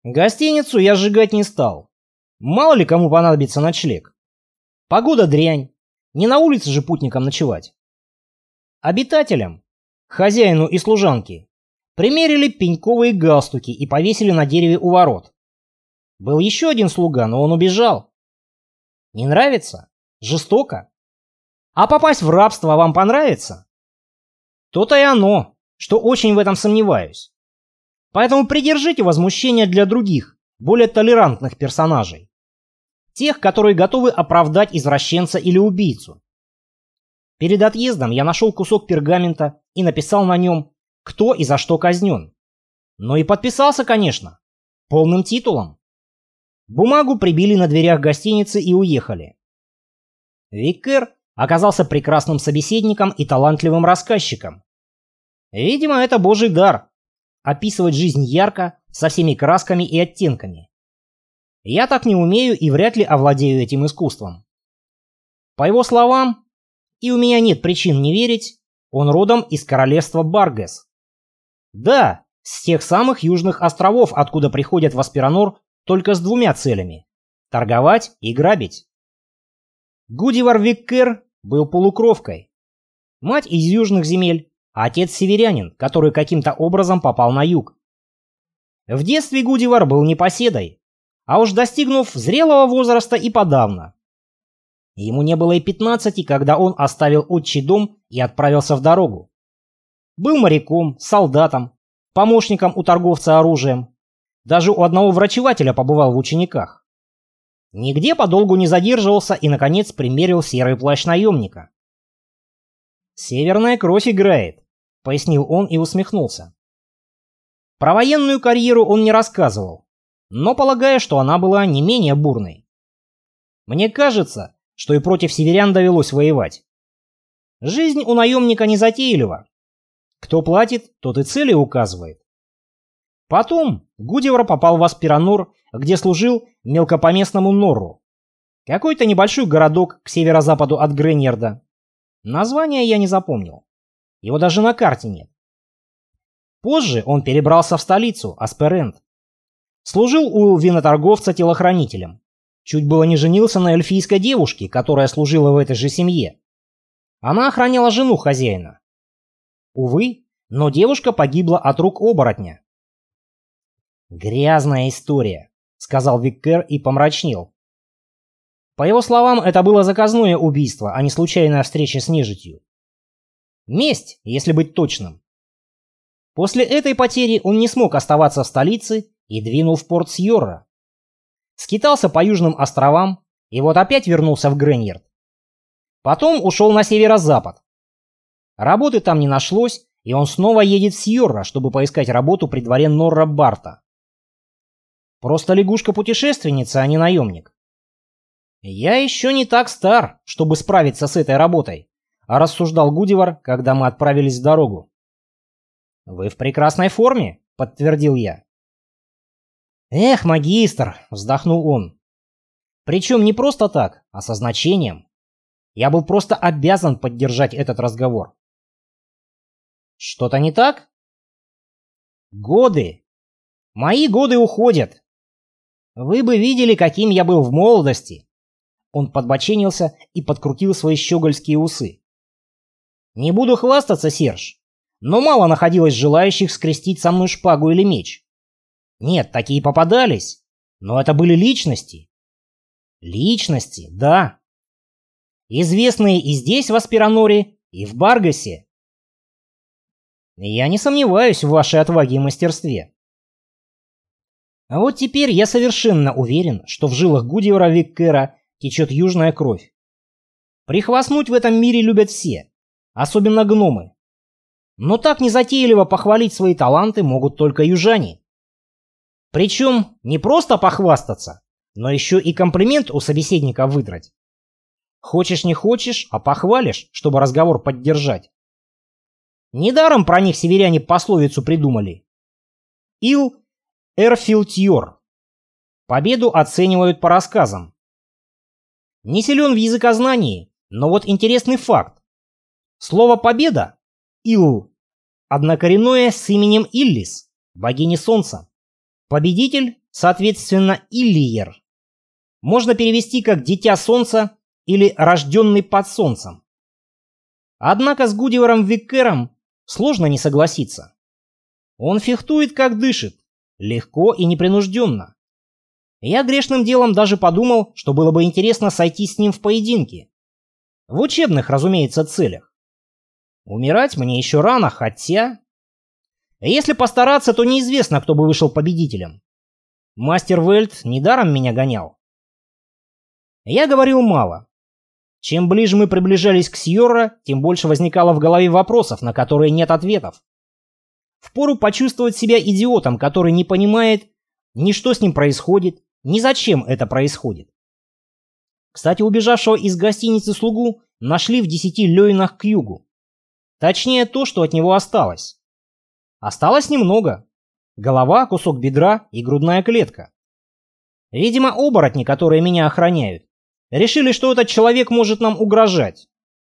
Гостиницу я сжигать не стал. Мало ли кому понадобится ночлег. Погода дрянь. Не на улице же путникам ночевать. Обитателям, хозяину и служанке, примерили пеньковые галстуки и повесили на дереве у ворот. Был еще один слуга, но он убежал. Не нравится? Жестоко? А попасть в рабство вам понравится? То-то и оно, что очень в этом сомневаюсь. Поэтому придержите возмущение для других, более толерантных персонажей. Тех, которые готовы оправдать извращенца или убийцу. Перед отъездом я нашел кусок пергамента и написал на нем, кто и за что казнен. Но и подписался, конечно, полным титулом. Бумагу прибили на дверях гостиницы и уехали. Виккер оказался прекрасным собеседником и талантливым рассказчиком. Видимо, это божий дар – описывать жизнь ярко, со всеми красками и оттенками. Я так не умею и вряд ли овладею этим искусством. По его словам, и у меня нет причин не верить, он родом из королевства Баргес. Да, с тех самых южных островов, откуда приходят в Аспиранор только с двумя целями – торговать и грабить. Гудивар Виккер был полукровкой. Мать из южных земель, а отец северянин, который каким-то образом попал на юг. В детстве Гудивар был непоседой, а уж достигнув зрелого возраста и подавно. Ему не было и 15, когда он оставил отчий дом и отправился в дорогу. Был моряком, солдатом, помощником у торговца оружием. Даже у одного врачевателя побывал в учениках. Нигде подолгу не задерживался и, наконец, примерил серый плащ наемника. «Северная кровь играет», — пояснил он и усмехнулся. Про военную карьеру он не рассказывал, но полагаю, что она была не менее бурной. Мне кажется, что и против северян довелось воевать. Жизнь у наемника не затейлива. Кто платит, тот и цели указывает. Потом Гудивар попал в Аспиранор, где служил мелкопоместному Норру. Какой-то небольшой городок к северо-западу от Греньерда. Название я не запомнил. Его даже на карте нет. Позже он перебрался в столицу, Асперент. Служил у виноторговца телохранителем. Чуть было не женился на эльфийской девушке, которая служила в этой же семье. Она охраняла жену хозяина. Увы, но девушка погибла от рук оборотня. «Грязная история», — сказал Виккер и помрачнел. По его словам, это было заказное убийство, а не случайная встреча с нежитью. Месть, если быть точным. После этой потери он не смог оставаться в столице и двинул в порт Сьорра. Скитался по южным островам и вот опять вернулся в Греньерд. Потом ушел на северо-запад. Работы там не нашлось, и он снова едет в Сьорра, чтобы поискать работу при дворе Норра Барта. Просто лягушка-путешественница, а не наемник. «Я еще не так стар, чтобы справиться с этой работой», — рассуждал Гудивар, когда мы отправились в дорогу. «Вы в прекрасной форме», — подтвердил я. «Эх, магистр», — вздохнул он. «Причем не просто так, а со значением. Я был просто обязан поддержать этот разговор». «Что-то не так?» «Годы. Мои годы уходят. Вы бы видели, каким я был в молодости». Он подбоченился и подкрутил свои щегольские усы. «Не буду хвастаться, Серж, но мало находилось желающих скрестить со мной шпагу или меч. Нет, такие попадались, но это были личности. Личности, да. Известные и здесь, в Аспираноре, и в Баргасе. Я не сомневаюсь в вашей отваге и мастерстве. А вот теперь я совершенно уверен, что в жилах Гудивара Виккера течет южная кровь. Прихвастнуть в этом мире любят все, особенно гномы. Но так незатейливо похвалить свои таланты могут только южане. Причем не просто похвастаться, но еще и комплимент у собеседника выдрать. Хочешь не хочешь, а похвалишь, чтобы разговор поддержать. Недаром про них северяне пословицу придумали. Ил эрфилтьор. Победу оценивают по рассказам. Не силен в языкознании, но вот интересный факт. Слово «победа» — «ил» — однокоренное с именем Иллис, богини солнца. Победитель соответственно, Иллиер, можно перевести как «дитя солнца» или «рожденный под солнцем». Однако с Гудивером Виккером сложно не согласиться. Он фехтует как дышит, легко и непринужденно. Я грешным делом даже подумал, что было бы интересно сойти с ним в поединке. В учебных, разумеется, целях. Умирать мне еще рано, хотя... Если постараться, то неизвестно, кто бы вышел победителем. Мастер Вельт недаром меня гонял. Я говорил мало. Чем ближе мы приближались к Сьорра, тем больше возникало в голове вопросов, на которые нет ответов. Впору почувствовать себя идиотом, который не понимает ни что с ним происходит, ни зачем это происходит. Кстати, убежавшего из гостиницы слугу нашли в 10 лёйнах к югу. Точнее, то, что от него осталось. Осталось немного. Голова, кусок бедра и грудная клетка. Видимо, оборотни, которые меня охраняют, решили, что этот человек может нам угрожать.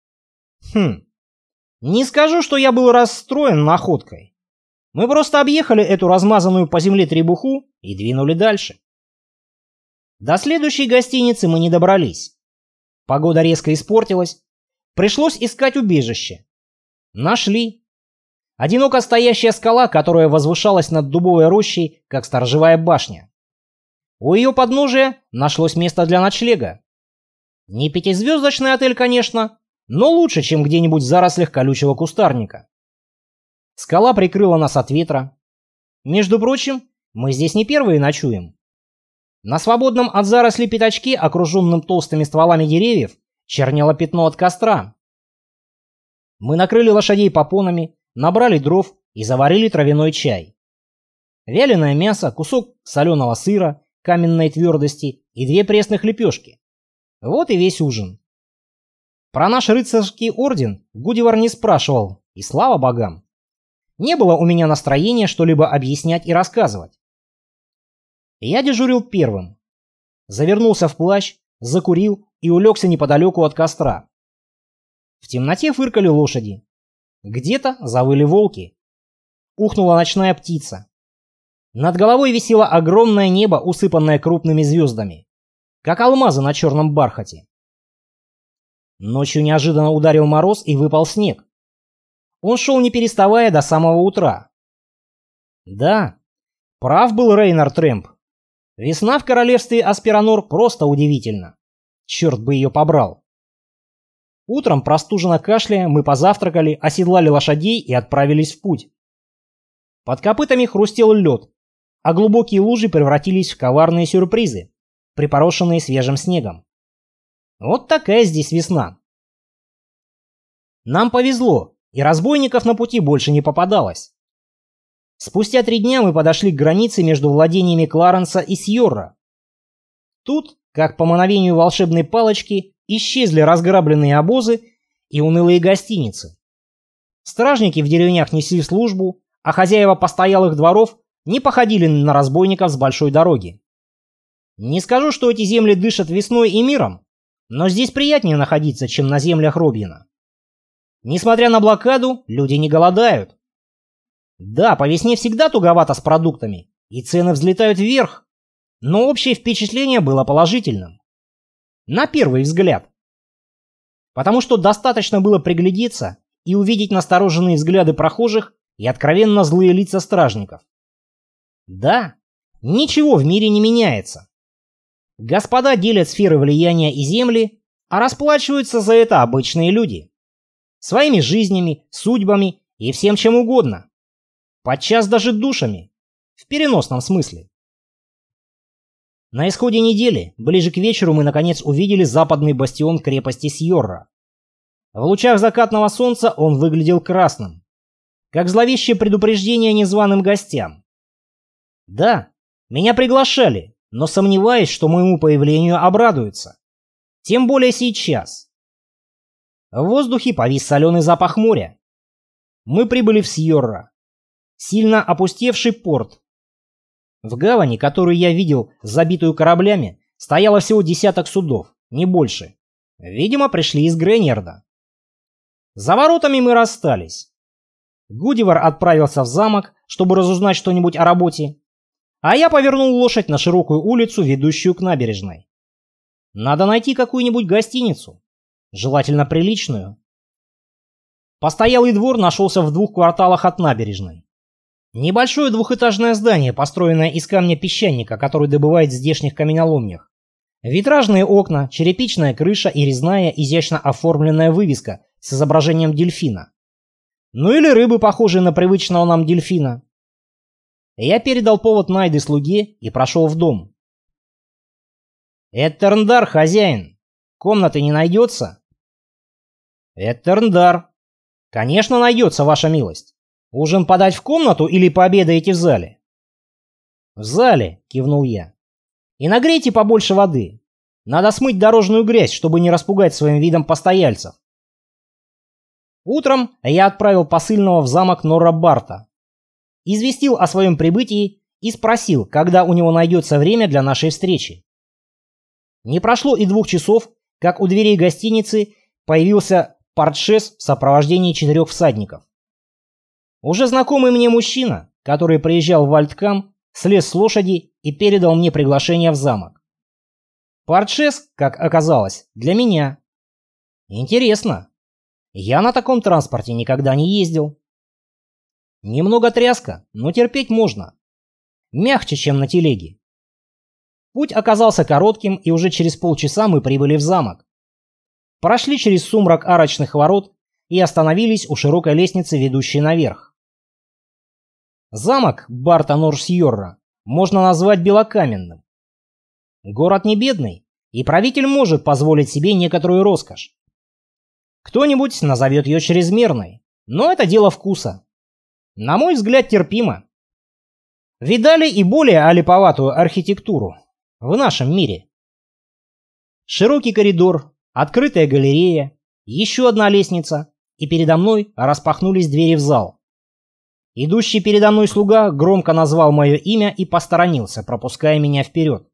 Не скажу, что я был расстроен находкой. Мы просто объехали эту размазанную по земле требуху и двинули дальше. До следующей гостиницы мы не добрались. Погода резко испортилась. Пришлось искать убежище. Нашли. Одиноко стоящая скала, которая возвышалась над дубовой рощей, как сторожевая башня. У ее подножия нашлось место для ночлега. Не пятизвездочный отель, конечно, но лучше, чем где-нибудь в зарослях колючего кустарника. Скала прикрыла нас от ветра. Между прочим, мы здесь не первые ночуем. На свободном от зарослей пятачке, окруженном толстыми стволами деревьев, чернело пятно от костра. Мы накрыли лошадей попонами, набрали дров и заварили травяной чай. Вяленое мясо, кусок соленого сыра каменной твердости и 2 пресных лепешки. Вот и весь ужин. Про наш рыцарский орден Гудивар не спрашивал, и слава богам. Не было у меня настроения что-либо объяснять и рассказывать. Я дежурил первым. Завернулся в плащ, закурил и улегся неподалеку от костра. В темноте фыркали лошади. Где-то завыли волки. Ухнула ночная птица. Над головой висело огромное небо, усыпанное крупными звездами, как алмазы на черном бархате. Ночью неожиданно ударил мороз и выпал снег. Он шел не переставая до самого утра. Да, прав был Рейнар Трэмп. Весна в королевстве Аспиранор просто удивительна. Черт бы ее побрал. Утром, простуженно кашляя, мы позавтракали, оседлали лошадей и отправились в путь. Под копытами хрустел лед, а глубокие лужи превратились в коварные сюрпризы, припорошенные свежим снегом. Вот такая здесь весна. Нам повезло, и разбойников на пути больше не попадалось. Спустя 3 дня мы подошли к границе между владениями Кларенса и Сьорра. Тут, как по мановению волшебной палочки, исчезли разграбленные обозы и унылые гостиницы. Стражники в деревнях несли службу, а хозяева постоялых дворов не походили на разбойников с большой дороги. Не скажу, что эти земли дышат весной и миром, но здесь приятнее находиться, чем на землях Робьена. Несмотря на блокаду, люди не голодают. Да, по весне всегда туговато с продуктами, и цены взлетают вверх, но общее впечатление было положительным. На первый взгляд. Потому что достаточно было приглядеться и увидеть настороженные взгляды прохожих и откровенно злые лица стражников. Да, ничего в мире не меняется. Господа делят сферы влияния и земли, а расплачиваются за это обычные люди. Своими жизнями, судьбами и всем чем угодно. Подчас даже душами. В переносном смысле. На исходе недели, ближе к вечеру, мы наконец увидели западный бастион крепости Сьорра. В лучах закатного солнца он выглядел красным, как зловещее предупреждение незваным гостям. Да, меня приглашали, но сомневаюсь, что моему появлению обрадуются. Тем более сейчас. В воздухе повис соленый запах моря. Мы прибыли в Сьорра. Сильно опустевший порт. В гавани, которую я видел, забитую кораблями, стояло всего 10 судов, не больше. Видимо, пришли из Грейнерда. За воротами мы расстались. Гудивар отправился в замок, чтобы разузнать что-нибудь о работе, А я повернул лошадь на широкую улицу, ведущую к набережной. Надо найти какую-нибудь гостиницу, желательно приличную. Постоялый двор нашелся в 2 кварталах от набережной. Небольшое двухэтажное здание, построенное из камня песчаника, который добывают в здешних каменоломнях. Витражные окна, черепичная крыша и резная, изящно оформленная вывеска с изображением дельфина. Ну или рыбы, похожие на привычного нам дельфина. Я передал повод Найды слуге и прошел в дом. «Эттерндар, хозяин, комнаты не найдется?» «Эттерндар. Конечно, найдется, ваша милость. Ужин подать в комнату или пообедаете в зале?» «В зале», — кивнул я. «И нагрейте побольше воды. Надо смыть дорожную грязь, чтобы не распугать своим видом постояльцев». Утром я отправил посыльного в замок Норра Барта, известил о своем прибытии и спросил, когда у него найдется время для нашей встречи. Не прошло и 2 часов, как у дверей гостиницы появился портшес в сопровождении 4 всадников. Уже знакомый мне мужчина, который приезжал в Вальдкам, слез с лошади и передал мне приглашение в замок. Портшес, как оказалось, для меня. Интересно. Я на таком транспорте никогда не ездил. Немного тряска, но терпеть можно. Мягче, чем на телеге. Путь оказался коротким, и уже через полчаса мы прибыли в замок. Прошли через сумрак арочных ворот и остановились у широкой лестницы, ведущей наверх. Замок Барта Норсьорра можно назвать белокаменным. Город не бедный, и правитель может позволить себе некоторую роскошь. Кто-нибудь назовет ее чрезмерной, но это дело вкуса. На мой взгляд, терпимо. Видали и более олиповатую архитектуру в нашем мире. Широкий коридор, открытая галерея, еще одна лестница, и передо мной распахнулись двери в зал. Идущий передо мной слуга громко назвал мое имя и посторонился, пропуская меня вперед.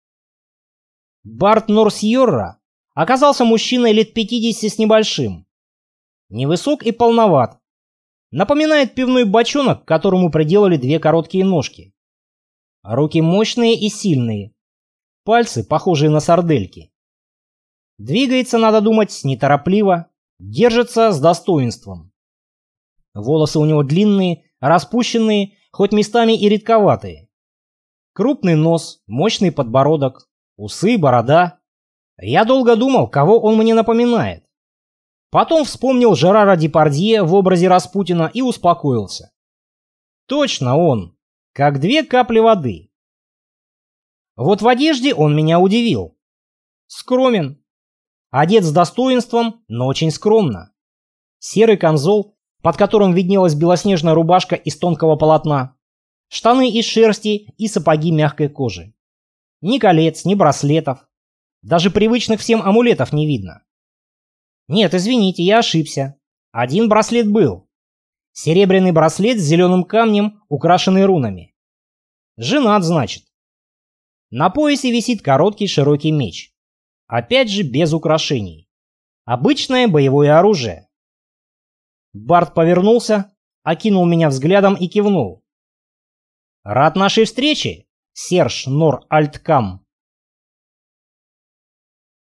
Барт Норсьорра оказался мужчиной лет 50 с небольшим. Невысок и полноват. Напоминает пивной бочонок, к которому приделали 2 короткие ножки. Руки мощные и сильные. Пальцы, похожие на сардельки. Двигается, надо думать, неторопливо, держится с достоинством. Волосы у него длинные, распущенные, хоть местами и редковатые. Крупный нос, мощный подбородок, усы, борода. Я долго думал, кого он мне напоминает. Потом вспомнил Жерара Депардье в образе Распутина и успокоился. Точно он, как 2 капли воды. Вот в одежде он меня удивил. Скромен. Одет с достоинством, но очень скромно. Серый камзол, под которым виднелась белоснежная рубашка из тонкого полотна, штаны из шерсти и сапоги мягкой кожи. Ни колец, ни браслетов. Даже привычных всем амулетов не видно. Нет, извините, я ошибся. Один браслет был. Серебряный браслет с зеленым камнем, украшенный рунами. Женат, значит. На поясе висит короткий широкий меч. Опять же без украшений. Обычное боевое оружие. Барт повернулся, окинул меня взглядом и кивнул. «Рад нашей встрече, Серж Нор Альткам».